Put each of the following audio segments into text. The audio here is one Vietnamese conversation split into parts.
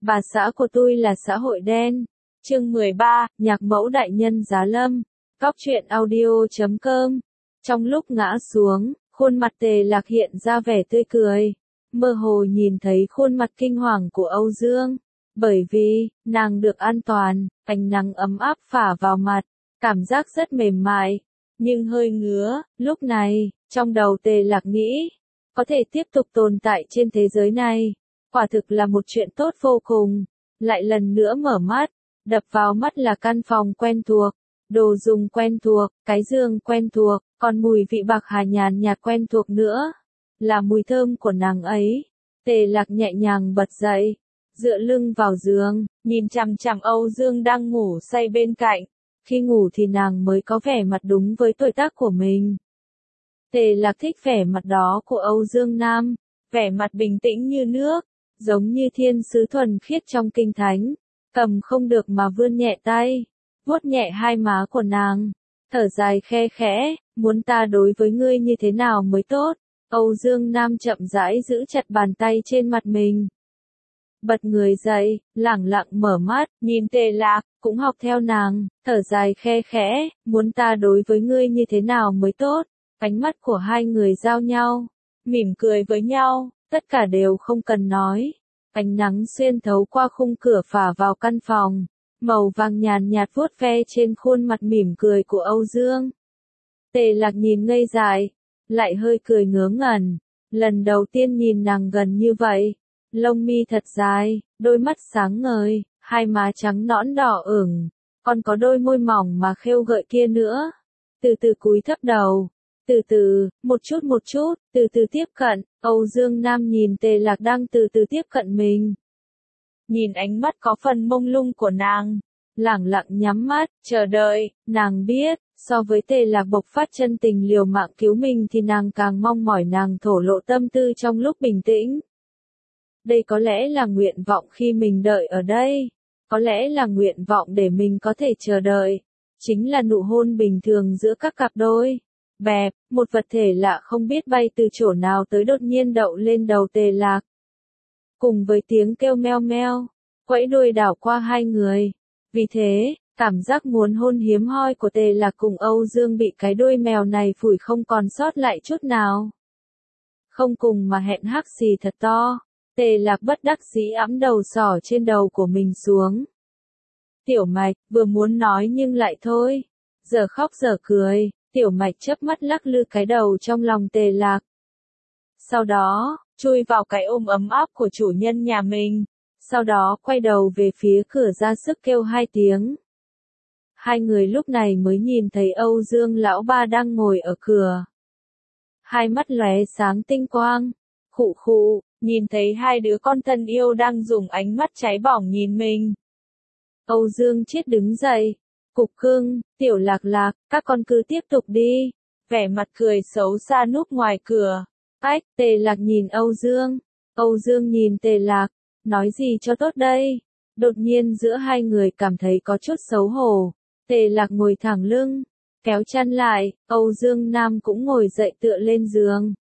bà xã của tôi là xã hội đen. Chương 13, nhạc mẫu đại nhân giá lâm. Cóc truyện audio.com. Trong lúc ngã xuống, khuôn mặt Tề Lạc hiện ra vẻ tươi cười. Mơ hồ nhìn thấy khuôn mặt kinh hoàng của Âu Dương. Bởi vì, nàng được an toàn, ánh nắng ấm áp phả vào mặt, cảm giác rất mềm mại, nhưng hơi ngứa. Lúc này, trong đầu Tề Lạc nghĩ, có thể tiếp tục tồn tại trên thế giới này, quả thực là một chuyện tốt vô cùng. Lại lần nữa mở mắt, đập vào mắt là căn phòng quen thuộc, đồ dùng quen thuộc, cái giường quen thuộc, còn mùi vị bạc hà nhàn nhạt quen thuộc nữa, là mùi thơm của nàng ấy. Tề Lạc nhẹ nhàng bật dậy, dựa lưng vào giường, nhìn chằm chằm Âu Dương đang ngủ say bên cạnh. Khi ngủ thì nàng mới có vẻ mặt đúng với tuổi tác của mình. Tề Lạc thích vẻ mặt đó của Âu Dương Nam, vẻ mặt bình tĩnh như nước, giống như thiên sứ thuần khiết trong kinh thánh. Cầm không được mà vươn nhẹ tay, vuốt nhẹ hai má của nàng, thở dài khe khẽ, muốn ta đối với ngươi như thế nào mới tốt. Âu Dương Nam chậm rãi giữ chặt bàn tay trên mặt mình. Bật người dậy, lẳng lặng mở mắt, nhìn Tề Lạc, cũng học theo nàng, thở dài khe khẽ, muốn ta đối với ngươi như thế nào mới tốt. Ánh mắt của hai người giao nhau, mỉm cười với nhau, tất cả đều không cần nói. Ánh nắng xuyên thấu qua khung cửa phả vào căn phòng, màu vàng nhàn nhạt vuốt ve trên khuôn mặt mỉm cười của Âu Dương. Tề Lạc nhìn ngây dại, lại hơi cười ngớ ngẩn, lần đầu tiên nhìn nàng gần như vậy. Lông mi thật dài, đôi mắt sáng ngời, hai má trắng nõn đỏ ửng, còn có đôi môi mỏng mà khêu gợi kia nữa. Từ từ cúi thấp đầu, từ từ, một chút, từ từ tiếp cận. Âu Dương Nam nhìn Tề Lạc đang từ từ tiếp cận mình. Nhìn ánh mắt có phần mông lung của nàng, lẳng lặng nhắm mắt, chờ đợi. Nàng biết, so với Tề Lạc bộc phát chân tình liều mạng cứu mình thì nàng càng mong mỏi nàng thổ lộ tâm tư trong lúc bình tĩnh. Đây có lẽ là nguyện vọng khi mình đợi ở đây, có lẽ là nguyện vọng để mình có thể chờ đợi, chính là nụ hôn bình thường giữa các cặp đôi. Bẹp, một vật thể lạ không biết bay từ chỗ nào tới đột nhiên đậu lên đầu Tề Lạc. Cùng với tiếng kêu meo meo, quẫy đuôi đảo qua hai người. Vì thế, cảm giác muốn hôn hiếm hoi của Tề Lạc cùng Âu Dương bị cái đuôi mèo này phủi không còn sót lại chút nào. Không cùng mà hẹn hắc xì thật to. Tề Lạc bất đắc dĩ ẵm đầu sỏ trên đầu của mình xuống. Tiểu Mạch, vừa muốn nói nhưng lại thôi. Giờ khóc giờ cười, Tiểu Mạch chớp mắt lắc lư cái đầu trong lòng Tề Lạc. Sau đó, chui vào cái ôm ấm áp của chủ nhân nhà mình. Sau đó quay đầu về phía cửa ra sức kêu hai tiếng. Hai người lúc này mới nhìn thấy Âu Dương lão ba đang ngồi ở cửa. Hai mắt lóe sáng tinh quang. Khụ khụ. Nhìn thấy hai đứa con thân yêu đang dùng ánh mắt cháy bỏng nhìn mình. Âu Dương Chiết đứng dậy. Cục cưng, Tiểu Lạc Lạc, các con cứ tiếp tục đi. Vẻ mặt cười xấu xa núp ngoài cửa. Ách, Tề Lạc nhìn Âu Dương. Âu Dương nhìn Tề Lạc. Nói gì cho tốt đây? Đột nhiên giữa hai người cảm thấy có chút xấu hổ. Tề Lạc ngồi thẳng lưng, kéo chăn lại. Âu Dương Nam cũng ngồi dậy tựa lên giường.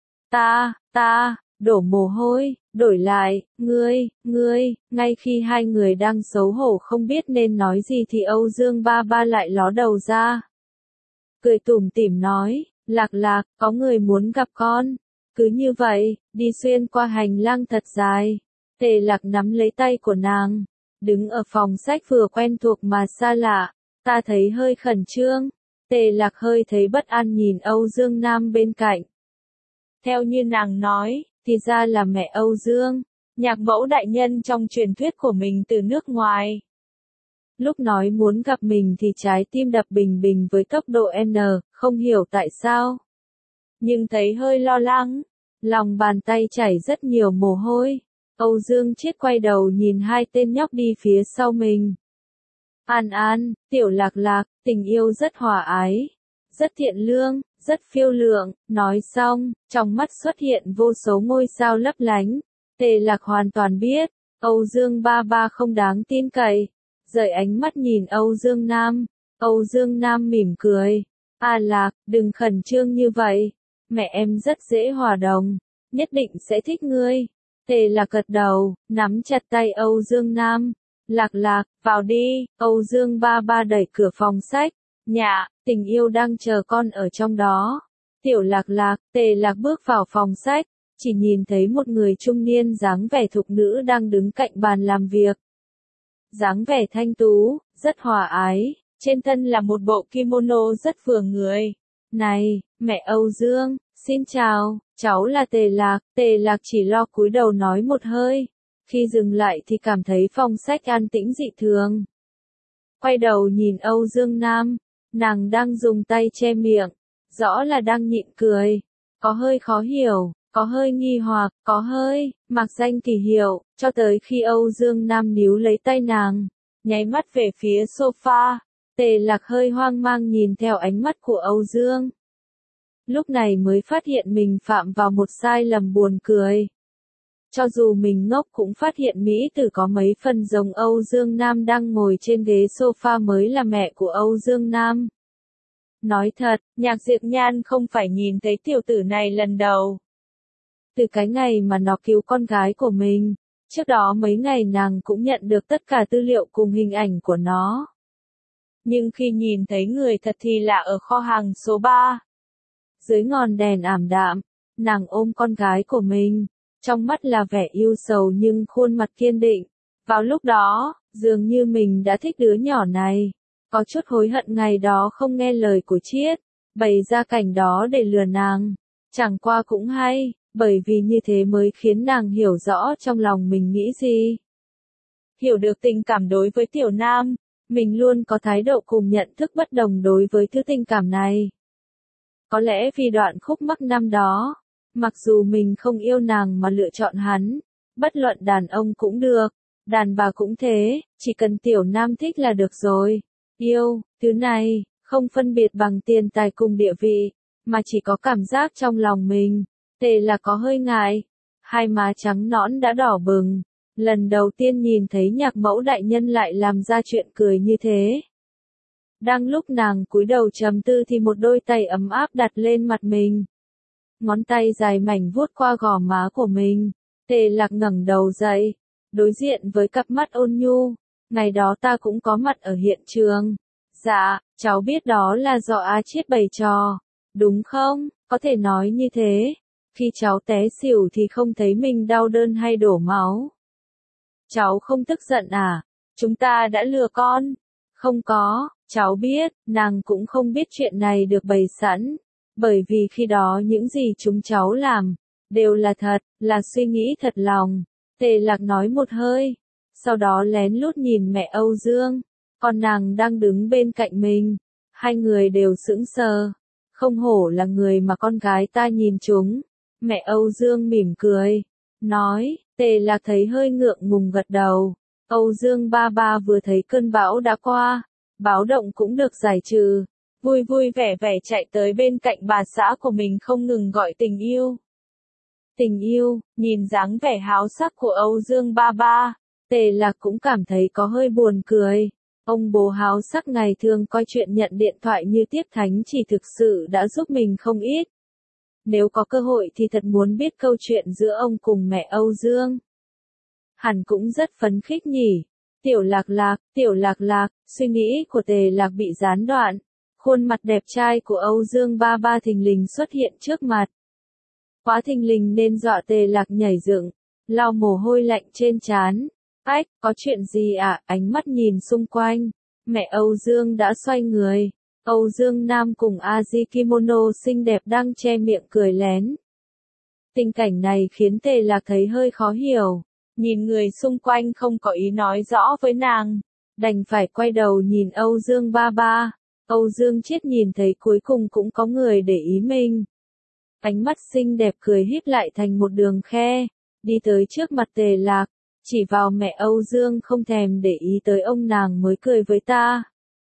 Ta. Đổ mồ hôi, đổi lại, ngươi, ngay khi hai người đang xấu hổ không biết nên nói gì thì Âu Dương ba ba lại ló đầu ra. Cười tủm tỉm nói, Lạc Lạc, có người muốn gặp con. Cứ như vậy, đi xuyên qua hành lang thật dài. Tề Lạc nắm lấy tay của nàng, đứng ở phòng sách vừa quen thuộc mà xa lạ. Ta thấy hơi khẩn trương. Tề Lạc hơi thấy bất an nhìn Âu Dương Nam bên cạnh. Theo như nàng nói, thì ra là mẹ Âu Dương, nhạc mẫu đại nhân trong truyền thuyết của mình từ nước ngoài. Lúc nói muốn gặp mình thì trái tim đập bình bình với tốc độ N, không hiểu tại sao. Nhưng thấy hơi lo lắng, lòng bàn tay chảy rất nhiều mồ hôi. Âu Dương Chiết quay đầu nhìn hai tên nhóc đi phía sau mình. An, Tiểu Lạc Lạc, tình yêu rất hòa ái, rất thiện lương, rất phiêu lượng. Nói xong, trong mắt xuất hiện vô số ngôi sao lấp lánh. Tề Lạc hoàn toàn biết, Âu Dương ba ba không đáng tin cậy. Rời ánh mắt nhìn Âu Dương Nam. Âu Dương Nam mỉm cười. Lạc, đừng khẩn trương như vậy. Mẹ em rất dễ hòa đồng, nhất định sẽ thích ngươi. Tề Lạc gật đầu, nắm chặt tay Âu Dương Nam. Lạc Lạc, vào đi. Âu Dương ba ba đẩy cửa phòng sách. Dạ, tình yêu đang chờ con ở trong đó. Tiểu Lạc Lạc, Tề Lạc bước vào phòng sách, chỉ nhìn thấy một người trung niên dáng vẻ thục nữ đang đứng cạnh bàn làm việc. Dáng vẻ thanh tú, rất hòa ái, trên thân là một bộ kimono rất vừa người. Này, mẹ Âu Dương, xin chào, cháu là Tề Lạc. Tề Lạc chỉ lo cúi đầu nói một hơi. Khi dừng lại thì cảm thấy phòng sách an tĩnh dị thường. Quay đầu nhìn Âu Dương Nam, nàng đang dùng tay che miệng, rõ là đang nhịn cười, có hơi khó hiểu, có hơi nghi hoặc, có hơi mạc danh kỳ hiệu, cho tới khi Âu Dương Nam níu lấy tay nàng, nháy mắt về phía sofa. Tề Lạc hơi hoang mang nhìn theo ánh mắt của Âu Dương. Lúc này mới phát hiện mình phạm vào một sai lầm buồn cười. Cho dù mình ngốc cũng phát hiện Mỹ Tử có mấy phần giống Âu Dương Nam đang ngồi trên ghế sofa mới là mẹ của Âu Dương Nam. Nói thật, Nhạc Diệp Nhan không phải nhìn thấy tiểu tử này lần đầu. Từ cái ngày mà nó cứu con gái của mình, trước đó mấy ngày nàng cũng nhận được tất cả tư liệu cùng hình ảnh của nó. Nhưng khi nhìn thấy người thật thì là ở kho hàng số 3. Dưới ngọn đèn ảm đạm, nàng ôm con gái của mình, trong mắt là vẻ yêu sầu nhưng khuôn mặt kiên định. Vào lúc đó, dường như mình đã thích đứa nhỏ này. Có chút hối hận ngày đó không nghe lời của Triết, bày ra cảnh đó để lừa nàng. Chẳng qua cũng hay, bởi vì như thế mới khiến nàng hiểu rõ trong lòng mình nghĩ gì. Hiểu được tình cảm đối với Tiểu Nam, mình luôn có thái độ cùng nhận thức bất đồng đối với thứ tình cảm này. Có lẽ vì đoạn khúc mắc năm đó, mặc dù mình không yêu nàng mà lựa chọn hắn, bất luận đàn ông cũng được, đàn bà cũng thế, chỉ cần Tiểu Nam thích là được rồi. Yêu, thứ này, không phân biệt bằng tiền tài cùng địa vị, mà chỉ có cảm giác trong lòng mình. Tề Lạc có hơi ngại, hai má trắng nõn đã đỏ bừng, lần đầu tiên nhìn thấy Nhạc Mẫu đại nhân lại làm ra chuyện cười như thế. Đang lúc nàng cúi đầu trầm tư thì một đôi tay ấm áp đặt lên mặt mình. Ngón tay dài mảnh vuốt qua gò má của mình. Tề Lạc ngẩng đầu dậy, đối diện với cặp mắt ôn nhu. Ngày đó ta cũng có mặt ở hiện trường. Dạ, cháu biết đó là do A Triết bày trò, đúng không? Có thể nói như thế. Khi cháu té xỉu thì không thấy mình đau đớn hay đổ máu. Cháu không tức giận à? Chúng ta đã lừa con. Không có, cháu biết, nàng cũng không biết chuyện này được bày sẵn. Bởi vì khi đó những gì chúng cháu làm, đều là thật, là suy nghĩ thật lòng. Tề Lạc nói một hơi, sau đó lén lút nhìn mẹ Âu Dương, còn nàng đang đứng bên cạnh mình. Hai người đều sững sờ. Không hổ là người mà con gái ta nhìn chúng. Mẹ Âu Dương mỉm cười, nói. Tề Lạc thấy hơi ngượng ngùng gật đầu. Âu Dương ba ba vừa thấy cơn bão đã qua, báo động cũng được giải trừ, vui vui vẻ vẻ chạy tới bên cạnh bà xã của mình không ngừng gọi tình yêu. Tình yêu, nhìn dáng vẻ háo sắc của Âu Dương ba ba, Tề Lạc cũng cảm thấy có hơi buồn cười. Ông bố háo sắc ngày thường coi chuyện nhận điện thoại như tiếp thánh chỉ thực sự đã giúp mình không ít. Nếu có cơ hội thì thật muốn biết câu chuyện giữa ông cùng mẹ Âu Dương. Hẳn cũng rất phấn khích nhỉ. Tiểu Lạc Lạc, suy nghĩ của Tề Lạc bị gián đoạn. Khuôn mặt đẹp trai của Âu Dương ba ba thình lình xuất hiện trước mặt. Quá thình lình nên dọa Tề Lạc nhảy dựng, lau mồ hôi lạnh trên trán. Ách, có chuyện gì ạ? Ánh mắt nhìn xung quanh. Mẹ Âu Dương đã xoay người. Âu Dương Nam cùng Aji kimono xinh đẹp đang che miệng cười lén. Tình cảnh này khiến Tề Lạc thấy hơi khó hiểu. Nhìn người xung quanh không có ý nói rõ với nàng. Đành phải quay đầu nhìn Âu Dương ba ba. Âu Dương Triết nhìn thấy cuối cùng cũng có người để ý mình. Ánh mắt xinh đẹp cười híp lại thành một đường khe. Đi tới trước mặt Tề Lạc. Chỉ vào mẹ Âu Dương không thèm để ý tới ông nàng mới cười với ta.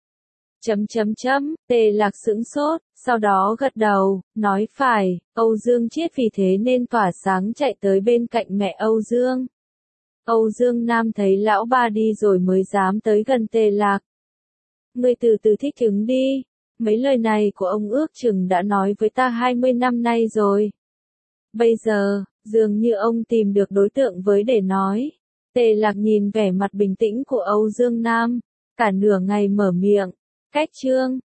Tề Lạc sững sốt, sau đó gật đầu, nói phải, Âu Dương Triết vì thế nên tỏa sáng chạy tới bên cạnh mẹ Âu Dương. Âu Dương Nam thấy lão ba đi rồi mới dám tới gần Tề Lạc. Ngươi từ từ thích ứng đi, mấy lời này của ông ước chừng đã nói với ta 20 năm nay rồi. Bây giờ, Dường như ông tìm được đối tượng với để nói. Tề Lạc nhìn vẻ mặt bình tĩnh của Âu Dương Nam, cả nửa ngày mở miệng. Cách Trương,